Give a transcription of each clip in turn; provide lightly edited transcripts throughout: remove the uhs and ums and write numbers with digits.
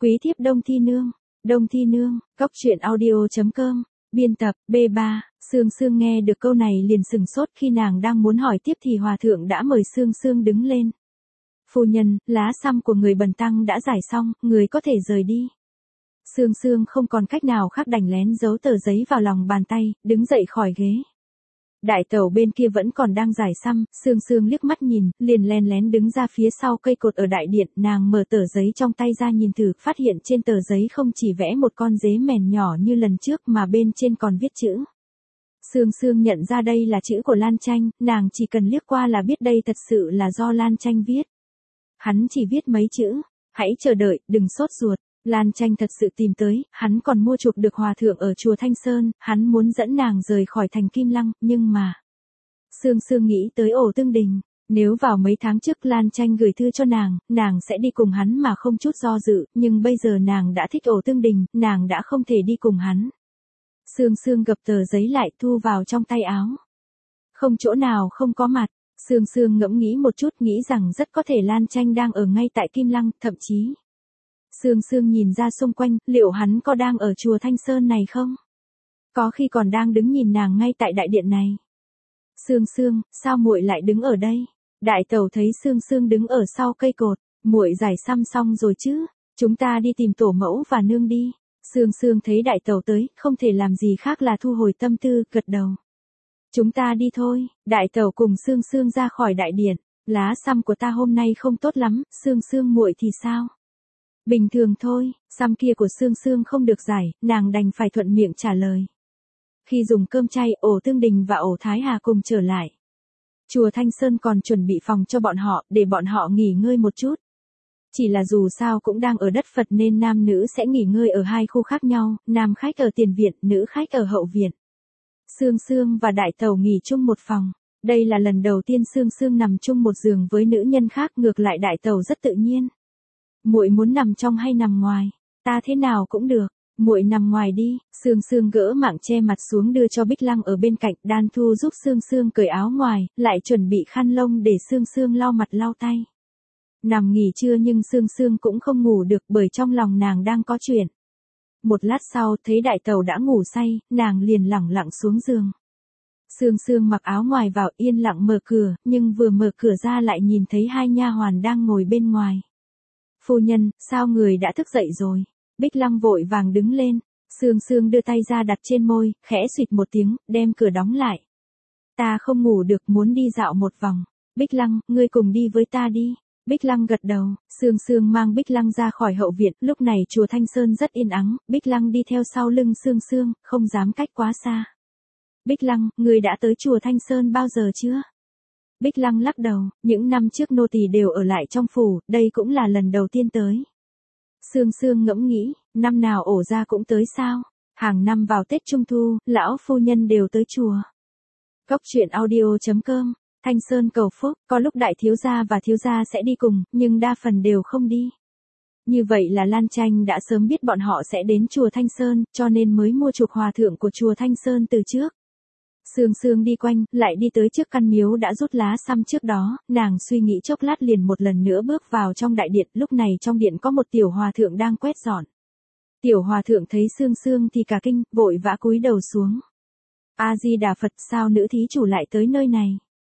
Quý thiếp Đông Thi Nương, Cóc truyện audio.com, biên tập, B3, Sương Sương nghe được câu này liền sừng sốt khi nàng đang muốn hỏi tiếp thì hòa thượng đã mời Sương Sương đứng lên. Phu nhân, lá săm của người bần tăng đã giải xong, người có thể rời đi. Sương Sương không còn cách nào khác đành lén giấu tờ giấy vào lòng bàn tay, đứng dậy khỏi ghế. Đại tẩu bên kia vẫn còn đang giải săm, Sương Sương liếc mắt nhìn, liền len lén đứng ra phía sau cây cột ở đại điện, nàng mở tờ giấy trong tay ra nhìn thử, phát hiện trên tờ giấy không chỉ vẽ một con dế mèn nhỏ như lần trước mà bên trên còn viết chữ. Sương Sương nhận ra đây là chữ của Lan Tranh, nàng chỉ cần liếc qua là biết đây thật sự là do Lan Tranh viết. Hắn chỉ viết mấy chữ, hãy chờ đợi, đừng sốt ruột. Lan Tranh thật sự tìm tới, hắn còn mua chuộc được hòa thượng ở chùa Thanh Sơn, hắn muốn dẫn nàng rời khỏi thành Kim Lăng, nhưng mà... Sương Sương nghĩ tới Ổ Tương Đình, nếu vào mấy tháng trước Lan Tranh gửi thư cho nàng sẽ đi cùng hắn mà không chút do dự, nhưng bây giờ nàng đã thích Ổ Tương Đình, nàng đã không thể đi cùng hắn. Sương Sương gập tờ giấy lại thu vào trong tay áo. Không chỗ nào không có mặt, Sương Sương ngẫm nghĩ một chút nghĩ rằng rất có thể Lan Tranh đang ở ngay tại Kim Lăng, thậm chí... Sương Sương nhìn ra xung quanh, liệu hắn có đang ở chùa Thanh Sơn này không? Có khi còn đang đứng nhìn nàng ngay tại đại điện này. Sương Sương, sao muội lại đứng ở đây? Đại tẩu thấy Sương Sương đứng ở sau cây cột, muội giải săm xong rồi chứ? Chúng ta đi tìm tổ mẫu và nương đi. Sương Sương thấy đại tẩu tới, không thể làm gì khác là thu hồi tâm tư, gật đầu. Chúng ta đi thôi. Đại tẩu cùng Sương Sương ra khỏi đại điện. Lá săm của ta hôm nay không tốt lắm, Sương Sương muội thì sao? Bình thường thôi, săm kia của Sương Sương không được giải, nàng đành phải thuận miệng trả lời. Khi dùng cơm chay, Ổ Tương Đình và Ổ Thái Hà cùng trở lại. Chùa Thanh Sơn còn chuẩn bị phòng cho bọn họ, để bọn họ nghỉ ngơi một chút. Chỉ là dù sao cũng đang ở đất Phật nên nam nữ sẽ nghỉ ngơi ở hai khu khác nhau, nam khách ở tiền viện, nữ khách ở hậu viện. Sương Sương và đại tẩu nghỉ chung một phòng. Đây là lần đầu tiên Sương Sương nằm chung một giường với nữ nhân khác, ngược lại đại tẩu rất tự nhiên. Muội muốn nằm trong hay nằm ngoài? Ta thế nào cũng được, muội nằm ngoài đi. Sương Sương gỡ mảng che mặt xuống đưa cho Bích Lăng ở bên cạnh, Đan Thu giúp Sương Sương cởi áo ngoài, lại chuẩn bị khăn lông để Sương Sương lau mặt lau tay. Nằm nghỉ trưa nhưng Sương Sương cũng không ngủ được bởi trong lòng nàng đang có chuyện. Một lát sau thấy đại tẩu đã ngủ say, nàng liền lẳng lặng xuống giường. Sương Sương mặc áo ngoài vào yên lặng mở cửa, nhưng vừa mở cửa ra lại nhìn thấy hai nha hoàn đang ngồi bên ngoài. Phu nhân, sao người đã thức dậy rồi? Bích Lăng vội vàng đứng lên, Sương Sương đưa tay ra đặt trên môi, khẽ xuyệt một tiếng, đem cửa đóng lại. Ta không ngủ được, muốn đi dạo một vòng. Bích Lăng, ngươi cùng đi với ta đi. Bích Lăng gật đầu, Sương Sương mang Bích Lăng ra khỏi hậu viện, lúc này chùa Thanh Sơn rất yên ắng, Bích Lăng đi theo sau lưng Sương Sương, không dám cách quá xa. Bích Lăng, ngươi đã tới chùa Thanh Sơn bao giờ chưa? Bích Lăng lắc đầu, những năm trước nô tỳ đều ở lại trong phủ, đây cũng là lần đầu tiên tới. Sương Sương ngẫm nghĩ, năm nào ổ gia cũng tới sao? Hàng năm vào Tết Trung Thu, lão phu nhân đều tới chùa. Cóc truyện audio.com, Thanh Sơn cầu phúc, có lúc đại thiếu gia và thiếu gia sẽ đi cùng, nhưng đa phần đều không đi. Như vậy là Lan Tranh đã sớm biết bọn họ sẽ đến chùa Thanh Sơn, cho nên mới mua chuộc hòa thượng của chùa Thanh Sơn từ trước. Sương Sương đi quanh, lại đi tới trước căn miếu đã rút lá săm trước đó, nàng suy nghĩ chốc lát liền một lần nữa bước vào trong đại điện, lúc này trong điện có một tiểu hòa thượng đang quét dọn. Tiểu hòa thượng thấy Sương Sương thì cả kinh, vội vã cúi đầu xuống. A-di-đà Phật, sao nữ thí chủ lại tới nơi này?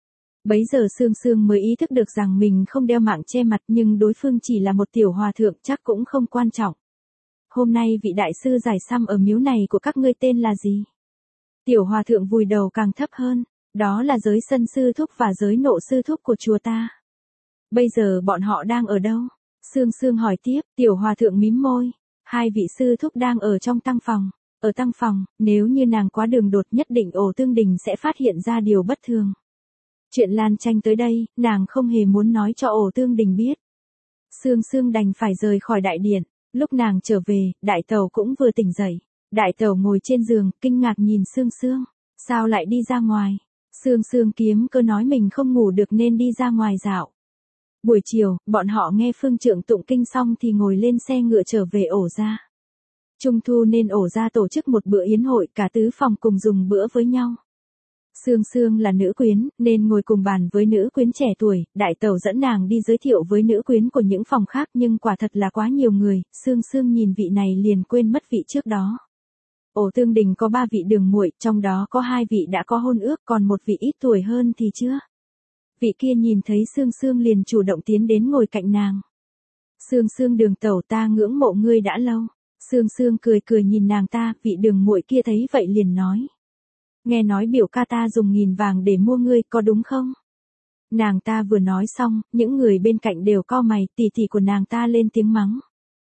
Bấy giờ Sương Sương mới ý thức được rằng mình không đeo mảng che mặt nhưng đối phương chỉ là một tiểu hòa thượng chắc cũng không quan trọng. Hôm nay vị đại sư giải săm ở miếu này của các ngươi tên là gì? Tiểu hòa thượng vùi đầu càng thấp hơn, đó là giới sân sư thúc và giới nộ sư thúc của chùa ta. Bây giờ bọn họ đang ở đâu? Sương Sương hỏi tiếp, tiểu hòa thượng mím môi, hai vị sư thúc đang ở trong tăng phòng. Ở tăng phòng, nếu như nàng quá đường đột nhất định Ổ Tương Đình sẽ phát hiện ra điều bất thường. Chuyện Lan Tranh tới đây, nàng không hề muốn nói cho Ổ Tương Đình biết. Sương Sương đành phải rời khỏi đại điện, lúc nàng trở về, đại tẩu cũng vừa tỉnh dậy. Đại tẩu ngồi trên giường, kinh ngạc nhìn Sương Sương, sao lại đi ra ngoài? Sương Sương kiếm cơ nói mình không ngủ được nên đi ra ngoài dạo. Buổi chiều, bọn họ nghe phương trượng tụng kinh xong thì ngồi lên xe ngựa trở về ổ gia. Trung thu nên ổ gia tổ chức một bữa yến hội, cả tứ phòng cùng dùng bữa với nhau. Sương Sương là nữ quyến, nên ngồi cùng bàn với nữ quyến trẻ tuổi, đại tẩu dẫn nàng đi giới thiệu với nữ quyến của những phòng khác nhưng quả thật là quá nhiều người, Sương Sương nhìn vị này liền quên mất vị trước đó. Ổ Tương Đình có 3 vị đường muội, trong đó có 2 vị đã có hôn ước, còn một vị ít tuổi hơn thì chưa. Vị kia nhìn thấy Sương Sương liền chủ động tiến đến ngồi cạnh nàng. Sương Sương đường tẩu, ta ngưỡng mộ ngươi đã lâu. Sương Sương cười cười nhìn nàng ta, vị đường muội kia thấy vậy liền nói. Nghe nói biểu ca ta dùng 1.000 vàng để mua ngươi, có đúng không? Nàng ta vừa nói xong, những người bên cạnh đều cau mày, tỷ tỷ của nàng ta lên tiếng mắng.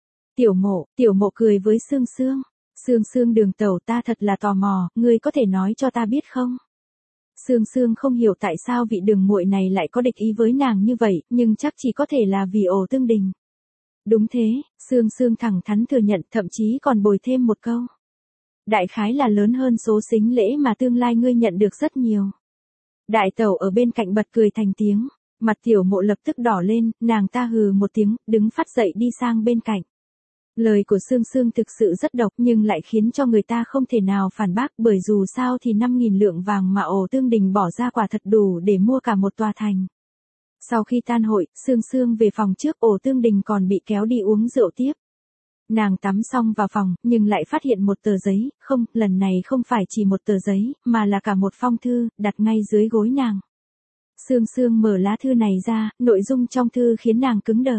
Tiểu mộ cười với Sương Sương. Sương Sương đường tẩu, ta thật là tò mò, ngươi có thể nói cho ta biết không? Sương Sương không hiểu tại sao vị đường muội này lại có địch ý với nàng như vậy, nhưng chắc chỉ có thể là vì Ổ Tương Đình. Đúng thế, Sương Sương thẳng thắn thừa nhận, thậm chí còn bồi thêm một câu. Đại khái là lớn hơn số sính lễ mà tương lai ngươi nhận được rất nhiều. Đại tẩu ở bên cạnh bật cười thành tiếng, mặt tiểu mộ lập tức đỏ lên, nàng ta hừ một tiếng, đứng phát dậy đi sang bên cạnh. Lời của Sương Sương thực sự rất độc nhưng lại khiến cho người ta không thể nào phản bác, bởi dù sao thì 5.000 lượng vàng mà Ổ Tương Đình bỏ ra quả thật đủ để mua cả một tòa thành. Sau khi tan hội, Sương Sương về phòng trước, Ổ Tương Đình còn bị kéo đi uống rượu tiếp. Nàng tắm xong vào phòng, nhưng lại phát hiện một tờ giấy, không, lần này không phải chỉ một tờ giấy, mà là cả một phong thư, đặt ngay dưới gối nàng. Sương Sương mở lá thư này ra, nội dung trong thư khiến nàng cứng đờ.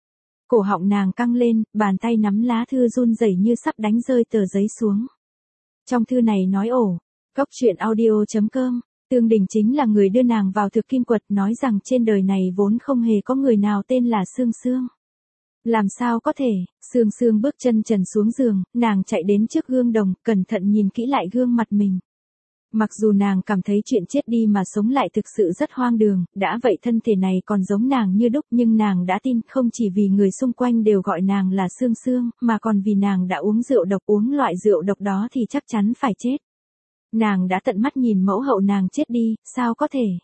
Cổ họng nàng căng lên, bàn tay nắm lá thư run rẩy như sắp đánh rơi tờ giấy xuống. Trong thư này nói Cốc truyện audio.com, Tương Đình chính là người đưa nàng vào thực kim quật, nói rằng trên đời này vốn không hề có người nào tên là Sương Sương. Làm sao có thể, Sương Sương bước chân trần xuống giường, nàng chạy đến trước gương đồng, cẩn thận nhìn kỹ lại gương mặt mình. Mặc dù nàng cảm thấy chuyện chết đi mà sống lại thực sự rất hoang đường, đã vậy thân thể này còn giống nàng như đúc, nhưng nàng đã tin, không chỉ vì người xung quanh đều gọi nàng là Sương Sương, mà còn vì nàng đã uống rượu độc, uống loại rượu độc đó thì chắc chắn phải chết. Nàng đã tận mắt nhìn mẫu hậu nàng chết đi, sao có thể?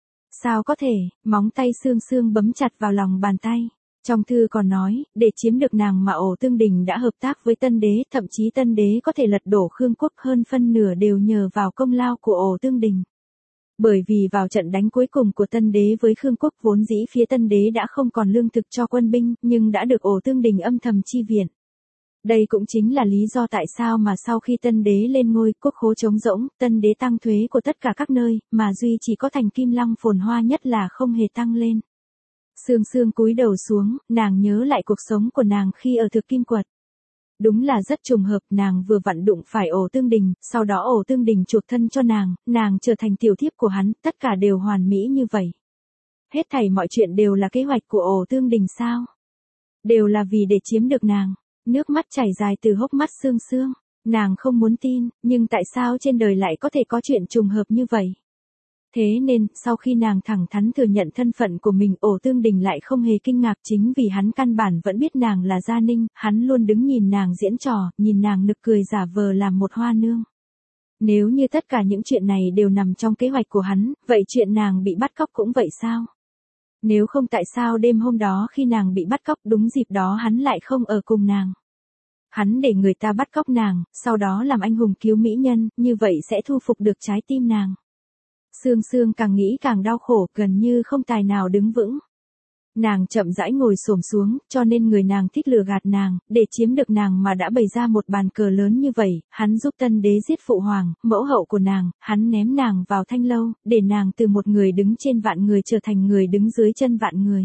Sao có thể? Móng tay Sương Sương bấm chặt vào lòng bàn tay. Trong thư còn nói, để chiếm được nàng mà Ổ Tương Đình đã hợp tác với Tân Đế, thậm chí Tân Đế có thể lật đổ Khương quốc, hơn phân nửa đều nhờ vào công lao của Ổ Tương Đình. Bởi vì vào trận đánh cuối cùng của Tân Đế với Khương quốc, vốn dĩ phía Tân Đế đã không còn lương thực cho quân binh, nhưng đã được Ổ Tương Đình âm thầm chi viện. Đây cũng chính là lý do tại sao mà sau khi Tân Đế lên ngôi, quốc khố trống rỗng, Tân Đế tăng thuế của tất cả các nơi, mà duy chỉ có thành Kim Lăng phồn hoa nhất là không hề tăng lên. Sương Sương cúi đầu xuống, nàng nhớ lại cuộc sống của nàng khi ở thực kim quật. Đúng là rất trùng hợp, nàng vừa vặn đụng phải Ổ Tương Đình, sau đó Ổ Tương Đình chuộc thân cho nàng trở thành tiểu thiếp của hắn, tất cả đều hoàn mỹ như vậy. Hết thảy mọi chuyện đều là kế hoạch của Ổ Tương Đình sao? Đều là vì để chiếm được nàng. Nước mắt chảy dài từ hốc mắt Sương Sương, nàng không muốn tin, nhưng tại sao trên đời lại có thể có chuyện trùng hợp như vậy? Thế nên, sau khi nàng thẳng thắn thừa nhận thân phận của mình, Ổ Tương Đình lại không hề kinh ngạc, chính vì hắn căn bản vẫn biết nàng là Gia Ninh, hắn luôn đứng nhìn nàng diễn trò, nhìn nàng nực cười giả vờ làm một hoa nương. Nếu như tất cả những chuyện này đều nằm trong kế hoạch của hắn, vậy chuyện nàng bị bắt cóc cũng vậy sao? Nếu không tại sao đêm hôm đó khi nàng bị bắt cóc đúng dịp đó hắn lại không ở cùng nàng? Hắn để người ta bắt cóc nàng, sau đó làm anh hùng cứu mỹ nhân, như vậy sẽ thu phục được trái tim nàng. Sương Sương càng nghĩ càng đau khổ, gần như không tài nào đứng vững. Nàng chậm rãi ngồi xổm xuống, cho nên người nàng thích lừa gạt nàng, để chiếm được nàng mà đã bày ra một bàn cờ lớn như vậy, hắn giúp Tân Đế giết phụ hoàng, mẫu hậu của nàng, hắn ném nàng vào thanh lâu, để nàng từ một người đứng trên vạn người trở thành người đứng dưới chân vạn người.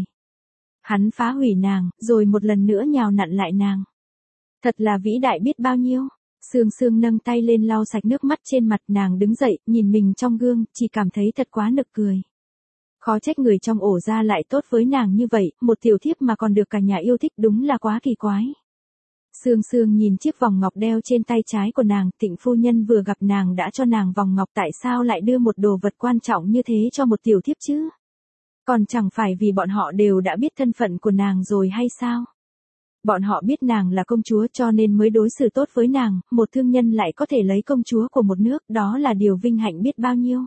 Hắn phá hủy nàng, rồi một lần nữa nhào nặn lại nàng. Thật là vĩ đại biết bao nhiêu. Sương Sương nâng tay lên lau sạch nước mắt trên mặt, nàng đứng dậy, nhìn mình trong gương, chỉ cảm thấy thật quá nực cười. Khó trách người trong Ổ gia lại tốt với nàng như vậy, một tiểu thiếp mà còn được cả nhà yêu thích, đúng là quá kỳ quái. Sương Sương nhìn chiếc vòng ngọc đeo trên tay trái của nàng, Tịnh phu nhân vừa gặp nàng đã cho nàng vòng ngọc, tại sao lại đưa một đồ vật quan trọng như thế cho một tiểu thiếp chứ? Còn chẳng phải vì bọn họ đều đã biết thân phận của nàng rồi hay sao? Bọn họ biết nàng là công chúa cho nên mới đối xử tốt với nàng, một thương nhân lại có thể lấy công chúa của một nước, đó là điều vinh hạnh biết bao nhiêu.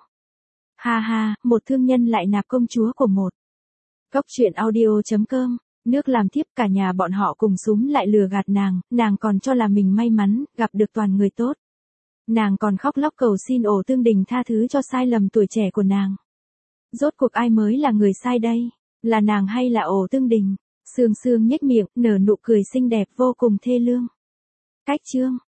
Ha ha, một thương nhân lại nạp công chúa của một. Cốc truyện audio.com, nước làm thiếp, cả nhà bọn họ cùng súm lại lừa gạt nàng còn cho là mình may mắn, gặp được toàn người tốt. Nàng còn khóc lóc cầu xin Ổ Tương Đình tha thứ cho sai lầm tuổi trẻ của nàng. Rốt cuộc ai mới là người sai đây? Là nàng hay là Ổ Tương Đình? Sương Sương nhếch miệng, nở nụ cười xinh đẹp vô cùng thê lương. Cách chương